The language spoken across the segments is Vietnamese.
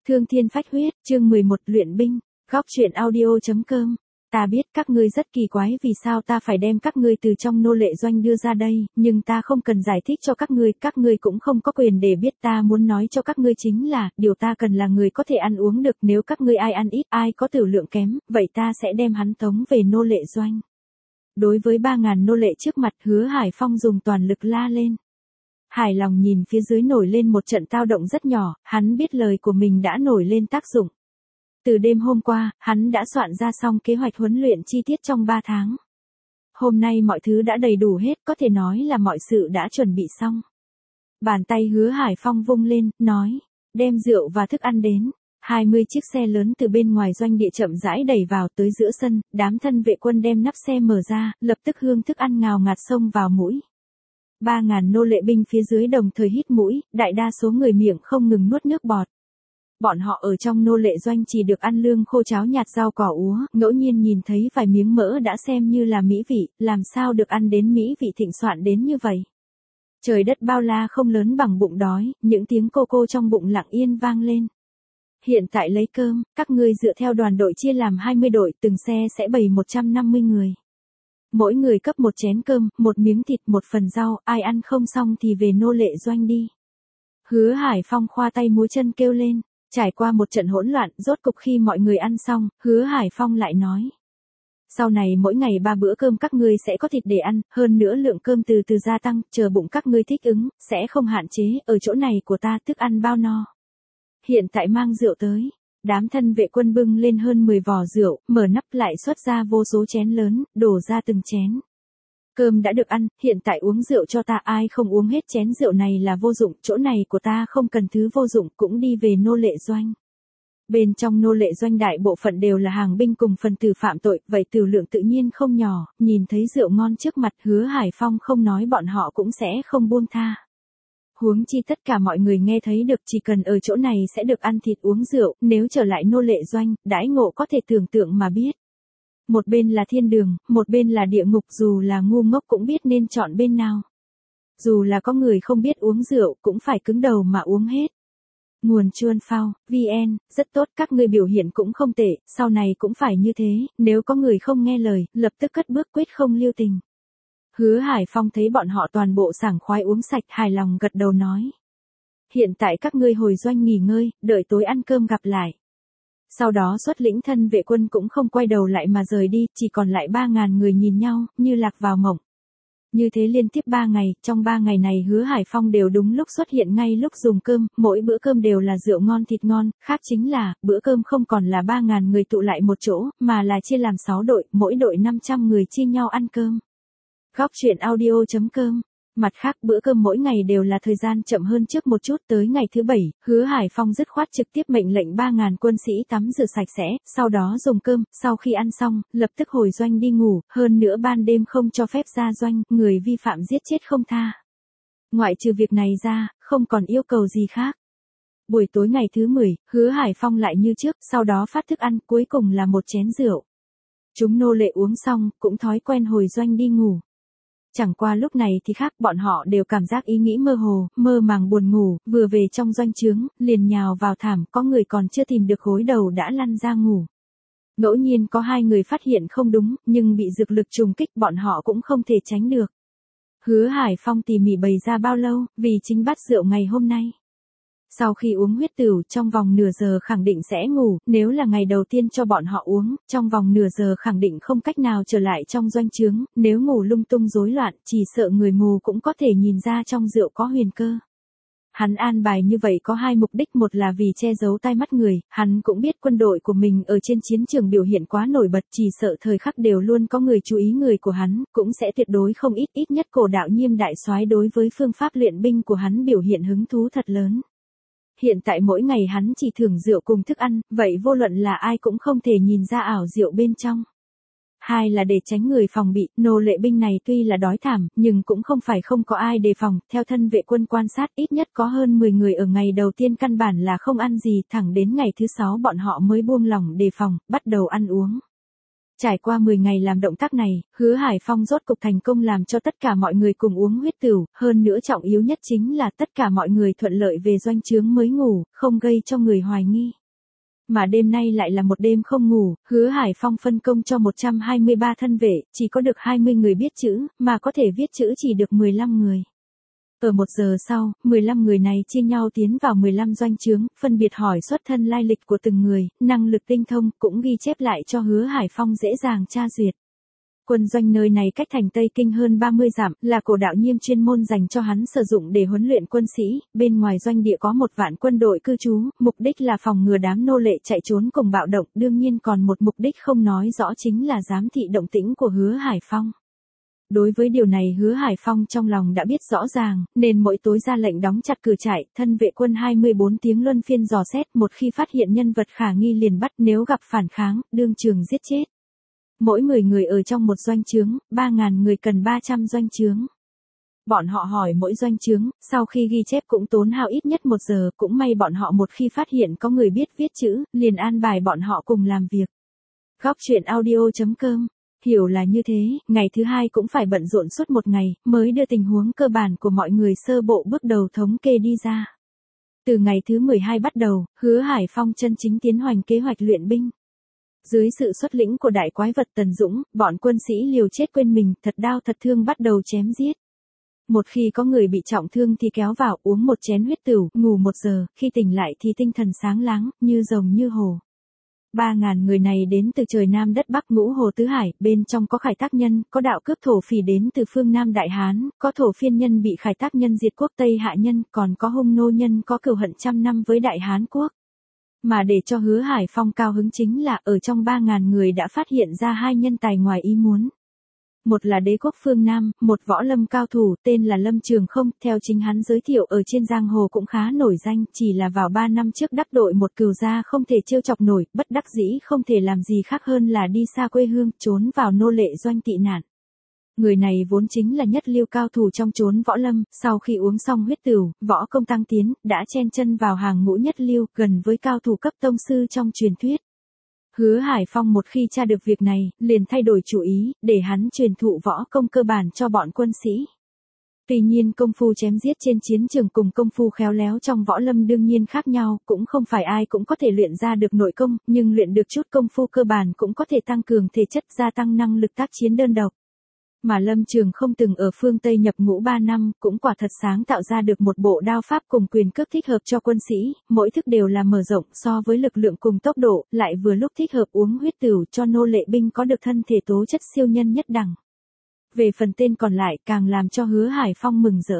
Thương thiên phách huyết, chương 11 luyện binh, góc truyện audio.com. Ta biết các ngươi rất kỳ quái vì sao ta phải đem các ngươi từ trong nô lệ doanh đưa ra đây, nhưng ta không cần giải thích cho các ngươi cũng không có quyền để biết. Ta muốn nói cho các ngươi chính là, điều ta cần là người có thể ăn uống được. Nếu các ngươi ai ăn ít, ai có tiểu lượng kém, vậy ta sẽ đem hắn tống về nô lệ doanh. Đối với 3.000 nô lệ trước mặt, Hứa Hải Phong dùng toàn lực la lên. Hài lòng nhìn phía dưới nổi lên một trận tao động rất nhỏ, hắn biết lời của mình đã nổi lên tác dụng. Từ đêm hôm qua, hắn đã soạn ra xong kế hoạch huấn luyện chi tiết trong 3 tháng. Hôm nay mọi thứ đã đầy đủ hết, có thể nói là mọi sự đã chuẩn bị xong. Bàn tay Hứa Hải Phong vung lên, nói, đem rượu và thức ăn đến. 20 chiếc xe lớn từ bên ngoài doanh địa chậm rãi đẩy vào tới giữa sân, đám thân vệ quân đem nắp xe mở ra, lập tức hương thức ăn ngào ngạt xông vào mũi. 3.000 nô lệ binh phía dưới đồng thời hít mũi, đại đa số người miệng không ngừng nuốt nước bọt. Bọn họ ở trong nô lệ doanh chỉ được ăn lương khô cháo nhạt rau cỏ úa, ngẫu nhiên nhìn thấy vài miếng mỡ đã xem như là mỹ vị, làm sao được ăn đến mỹ vị thịnh soạn đến như vậy. Trời đất bao la không lớn bằng bụng đói, những tiếng cô cô trong bụng lặng yên vang lên. Hiện tại lấy cơm, các ngươi dựa theo đoàn đội chia làm 20 đội, từng xe sẽ bày 150 người. Mỗi người cấp một chén cơm, một miếng thịt, một phần rau, ai ăn không xong thì về nô lệ doanh đi. Hứa Hải Phong khoa tay múa chân kêu lên, trải qua một trận hỗn loạn, rốt cục khi mọi người ăn xong, Hứa Hải Phong lại nói. Sau này mỗi ngày 3 bữa cơm các ngươi sẽ có thịt để ăn, hơn nữa lượng cơm từ từ gia tăng, chờ bụng các ngươi thích ứng, sẽ không hạn chế, ở chỗ này của ta thức ăn bao no. Hiện tại mang rượu tới. Đám thân vệ quân bưng lên hơn 10 vò rượu, mở nắp lại xuất ra vô số chén lớn, đổ ra từng chén. Cơm đã được ăn, hiện tại uống rượu cho ta, ai không uống hết chén rượu này là vô dụng, chỗ này của ta không cần thứ vô dụng, cũng đi về nô lệ doanh. Bên trong nô lệ doanh đại bộ phận đều là hàng binh cùng phần tử phạm tội, vậy tiểu lượng tự nhiên không nhỏ, nhìn thấy rượu ngon trước mặt Hứa Hải Phong không nói bọn họ cũng sẽ không buông tha. Huống chi tất cả mọi người nghe thấy được chỉ cần ở chỗ này sẽ được ăn thịt uống rượu, nếu trở lại nô lệ doanh, đãi ngộ có thể tưởng tượng mà biết. Một bên là thiên đường, một bên là địa ngục, dù là ngu ngốc cũng biết nên chọn bên nào. Dù là có người không biết uống rượu cũng phải cứng đầu mà uống hết. Nguồn Chuan Phao, VN, rất tốt, các ngươi biểu hiện cũng không tệ, sau này cũng phải như thế, nếu có người không nghe lời, lập tức cất bước quyết không lưu tình. Hứa Hải Phong thấy bọn họ toàn bộ sảng khoái uống sạch, hài lòng gật đầu nói. Hiện tại các ngươi hồi doanh nghỉ ngơi, đợi tối ăn cơm gặp lại. Sau đó xuất lĩnh thân vệ quân cũng không quay đầu lại mà rời đi, chỉ còn lại 3.000 người nhìn nhau, như lạc vào mộng. Như thế liên tiếp 3 ngày, trong 3 ngày này Hứa Hải Phong đều đúng lúc xuất hiện ngay lúc dùng cơm, mỗi bữa cơm đều là rượu ngon thịt ngon, khác chính là, bữa cơm không còn là 3.000 người tụ lại một chỗ, mà là chia làm 6 đội, mỗi đội 500 người chia nhau ăn cơm. Góc truyện audio.com. Mặt khác bữa cơm mỗi ngày đều là thời gian chậm hơn trước một chút, tới ngày thứ 7, Hứa Hải Phong dứt khoát trực tiếp mệnh lệnh 3.000 quân sĩ tắm rửa sạch sẽ, sau đó dùng cơm, sau khi ăn xong, lập tức hồi doanh đi ngủ, hơn nữa ban đêm không cho phép ra doanh, người vi phạm giết chết không tha. Ngoại trừ việc này ra, không còn yêu cầu gì khác. Buổi tối ngày thứ 10, Hứa Hải Phong lại như trước, sau đó phát thức ăn, cuối cùng là một chén rượu. Chúng nô lệ uống xong, cũng thói quen hồi doanh đi ngủ. Chẳng qua lúc này thì khác, bọn họ đều cảm giác ý nghĩ mơ hồ, mơ màng buồn ngủ, vừa về trong doanh trướng, liền nhào vào thảm, có người còn chưa tìm được gối đầu đã lăn ra ngủ. Ngẫu nhiên có 2 người phát hiện không đúng, nhưng bị dược lực trùng kích bọn họ cũng không thể tránh được. Hứa Hải Phong tỉ mỉ bày ra bao lâu, vì chính bát rượu ngày hôm nay. Sau khi uống huyết tửu, trong vòng nửa giờ khẳng định sẽ ngủ, nếu là ngày đầu tiên cho bọn họ uống, trong vòng nửa giờ khẳng định không cách nào trở lại trong doanh trướng, nếu ngủ lung tung rối loạn, chỉ sợ người mù cũng có thể nhìn ra trong rượu có huyền cơ. Hắn an bài như vậy có 2 mục đích, một là vì che giấu tai mắt người, hắn cũng biết quân đội của mình ở trên chiến trường biểu hiện quá nổi bật, chỉ sợ thời khắc đều luôn có người chú ý người của hắn, cũng sẽ tuyệt đối không ít nhất Cổ Đạo Nhiêm đại soái đối với phương pháp luyện binh của hắn biểu hiện hứng thú thật lớn. Hiện tại mỗi ngày hắn chỉ thưởng rượu cùng thức ăn, vậy vô luận là ai cũng không thể nhìn ra ảo rượu bên trong. 2 là để tránh người phòng bị, nô lệ binh này tuy là đói thảm, nhưng cũng không phải không có ai đề phòng, theo thân vệ quân quan sát ít nhất có hơn 10 người ở ngày đầu tiên căn bản là không ăn gì, thẳng đến ngày thứ 6 bọn họ mới buông lỏng đề phòng, bắt đầu ăn uống. Trải qua 10 ngày làm động tác này, Hứa Hải Phong rốt cục thành công làm cho tất cả mọi người cùng uống huyết tửu, hơn nữa trọng yếu nhất chính là tất cả mọi người thuận lợi về doanh trướng mới ngủ, không gây cho người hoài nghi. Mà đêm nay lại là một đêm không ngủ, Hứa Hải Phong phân công cho 123 thân vệ, chỉ có được 20 người biết chữ, mà có thể viết chữ chỉ được 15 người. Ở 1 giờ sau, 15 người này chia nhau tiến vào 15 doanh trướng, phân biệt hỏi xuất thân lai lịch của từng người, năng lực tinh thông, cũng ghi chép lại cho Hứa Hải Phong dễ dàng tra duyệt. Quân doanh nơi này cách thành Tây Kinh hơn 30 dặm, là cổ đạo Nhiêm chuyên môn dành cho hắn sử dụng để huấn luyện quân sĩ, bên ngoài doanh địa có 1 vạn quân đội cư trú, mục đích là phòng ngừa đám nô lệ chạy trốn cùng bạo động, đương nhiên còn một mục đích không nói rõ chính là giám thị động tĩnh của Hứa Hải Phong. Đối với điều này Hứa Hải Phong trong lòng đã biết rõ ràng, nên mỗi tối ra lệnh đóng chặt cửa trại, thân vệ quân 24 tiếng luân phiên dò xét, một khi phát hiện nhân vật khả nghi liền bắt, nếu gặp phản kháng, đương trường giết chết. Mỗi 10 người ở trong một doanh trướng, 3.000 người cần 300 doanh trướng. Bọn họ hỏi mỗi doanh trướng, sau khi ghi chép cũng tốn hao ít nhất 1 giờ, cũng may bọn họ một khi phát hiện có người biết viết chữ, liền an bài bọn họ cùng làm việc. Góc truyện audio.com. Hiểu là như thế, ngày thứ 2 cũng phải bận rộn suốt 1 ngày, mới đưa tình huống cơ bản của mọi người sơ bộ bước đầu thống kê đi ra. Từ ngày thứ 12 bắt đầu, Hứa Hải Phong chân chính tiến hành kế hoạch luyện binh. Dưới sự xuất lĩnh của đại quái vật Tần Dũng, bọn quân sĩ liều chết quên mình, thật đau thật thương bắt đầu chém giết. Một khi có người bị trọng thương thì kéo vào uống 1 chén huyết tửu, ngủ 1 giờ, khi tỉnh lại thì tinh thần sáng láng, như rồng như hổ. 3.000 người này đến từ trời Nam đất Bắc Ngũ Hồ Tứ Hải, bên trong có khải tác nhân, có đạo cướp thổ phỉ đến từ phương Nam Đại Hán, có thổ phiên nhân bị khải tác nhân diệt quốc Tây Hạ nhân, còn có hung nô nhân có cừu hận trăm năm với Đại Hán quốc. Mà để cho Hứa Hải Phong cao hứng chính là ở trong 3.000 người đã phát hiện ra 2 nhân tài ngoài ý muốn. Một là đế quốc phương Nam, một võ lâm cao thủ tên là Lâm Trường Không, theo chính hắn giới thiệu ở trên giang hồ cũng khá nổi danh, chỉ là vào 3 năm trước đắc tội một cừu gia không thể trêu chọc nổi, bất đắc dĩ không thể làm gì khác hơn là đi xa quê hương, trốn vào nô lệ doanh tị nạn. Người này vốn chính là nhất lưu cao thủ trong chốn võ lâm, sau khi uống xong huyết tửu, võ công tăng tiến, đã chen chân vào hàng ngũ nhất lưu, gần với cao thủ cấp tông sư trong truyền thuyết. Hứa Hải Phong một khi tra được việc này, liền thay đổi chủ ý, để hắn truyền thụ võ công cơ bản cho bọn quân sĩ. Tuy nhiên công phu chém giết trên chiến trường cùng công phu khéo léo trong võ lâm đương nhiên khác nhau, cũng không phải ai cũng có thể luyện ra được nội công, nhưng luyện được chút công phu cơ bản cũng có thể tăng cường thể chất, gia tăng năng lực tác chiến đơn độc. Mà Lâm Trường Không từng ở phương Tây nhập ngũ 3 năm, cũng quả thật sáng tạo ra được một bộ đao pháp cùng quyền cước thích hợp cho quân sĩ, mỗi thức đều là mở rộng so với lực lượng cùng tốc độ, lại vừa lúc thích hợp uống huyết tửu cho nô lệ binh có được thân thể tố chất siêu nhân nhất đẳng. Về phần tên còn lại càng làm cho Hứa Hải Phong mừng rỡ.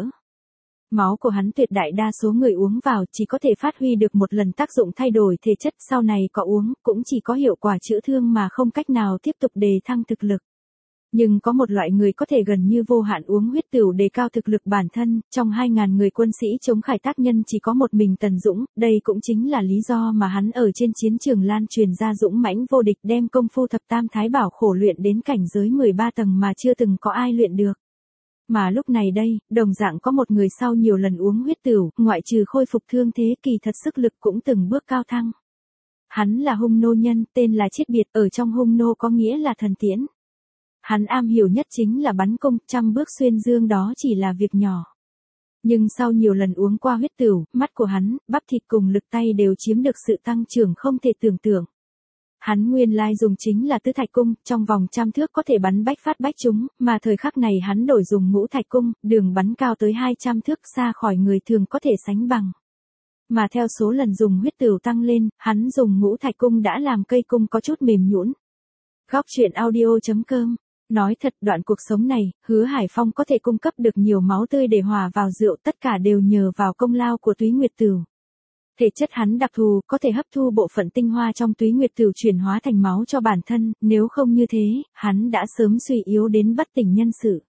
Máu của hắn tuyệt đại đa số người uống vào chỉ có thể phát huy được một lần tác dụng thay đổi thể chất, sau này có uống cũng chỉ có hiệu quả chữa thương mà không cách nào tiếp tục đề thăng thực lực. Nhưng có một loại người có thể gần như vô hạn uống huyết tửu đề cao thực lực bản thân, trong 2.000 người quân sĩ chống khải tác nhân chỉ có một mình Tần Dũng, đây cũng chính là lý do mà hắn ở trên chiến trường lan truyền ra dũng mãnh vô địch, đem công phu thập tam thái bảo khổ luyện đến cảnh giới 13 tầng mà chưa từng có ai luyện được. Mà lúc này đây, đồng dạng có một người sau nhiều lần uống huyết tửu, ngoại trừ khôi phục thương thế kỳ thật sức lực cũng từng bước cao thăng. Hắn là hung nô nhân, tên là Chiết Biệt, ở trong hung nô có nghĩa là thần tiễn. Hắn am hiểu nhất chính là bắn cung, 100 bước xuyên dương đó chỉ là việc nhỏ. Nhưng sau nhiều lần uống qua huyết tửu, mắt của hắn, bắp thịt cùng lực tay đều chiếm được sự tăng trưởng không thể tưởng tượng. Hắn nguyên lai dùng chính là tứ thạch cung, trong vòng 100 thước có thể bắn bách phát bách trúng, mà thời khắc này hắn đổi dùng ngũ thạch cung, đường bắn cao tới 200 thước xa khỏi người thường có thể sánh bằng. Mà theo số lần dùng huyết tửu tăng lên, hắn dùng ngũ thạch cung đã làm cây cung có chút mềm nhũn. Góc truyện audio.com. Nói thật, đoạn cuộc sống này, Hứa Hải Phong có thể cung cấp được nhiều máu tươi để hòa vào rượu, tất cả đều nhờ vào công lao của Túy Nguyệt Tửu. Thể chất hắn đặc thù, có thể hấp thu bộ phận tinh hoa trong Túy Nguyệt Tửu chuyển hóa thành máu cho bản thân, nếu không như thế, hắn đã sớm suy yếu đến bất tỉnh nhân sự.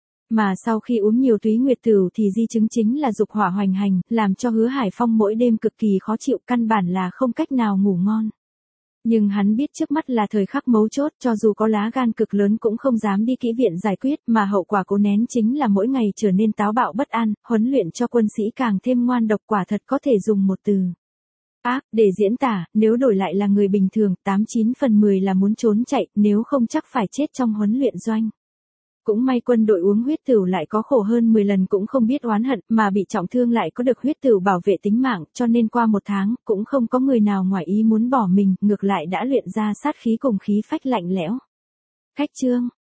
Mà sau khi uống nhiều Túy Nguyệt Tửu thì di chứng chính là dục hỏa hoành hành, làm cho Hứa Hải Phong mỗi đêm cực kỳ khó chịu, căn bản là không cách nào ngủ ngon. Nhưng hắn biết trước mắt là thời khắc mấu chốt, cho dù có lá gan cực lớn cũng không dám đi kỹ viện giải quyết, mà hậu quả cố nén chính là mỗi ngày trở nên táo bạo bất an, huấn luyện cho quân sĩ càng thêm ngoan độc, quả thật có thể dùng một từ. Để diễn tả, nếu đổi lại là người bình thường, 89 phần 10 là muốn trốn chạy, nếu không chắc phải chết trong huấn luyện doanh. Cũng may quân đội uống huyết tửu lại có khổ hơn 10 lần cũng không biết oán hận, mà bị trọng thương lại có được huyết tửu bảo vệ tính mạng, cho nên qua 1 tháng, cũng không có người nào ngoài ý muốn bỏ mình, ngược lại đã luyện ra sát khí cùng khí phách lạnh lẽo. Khách chương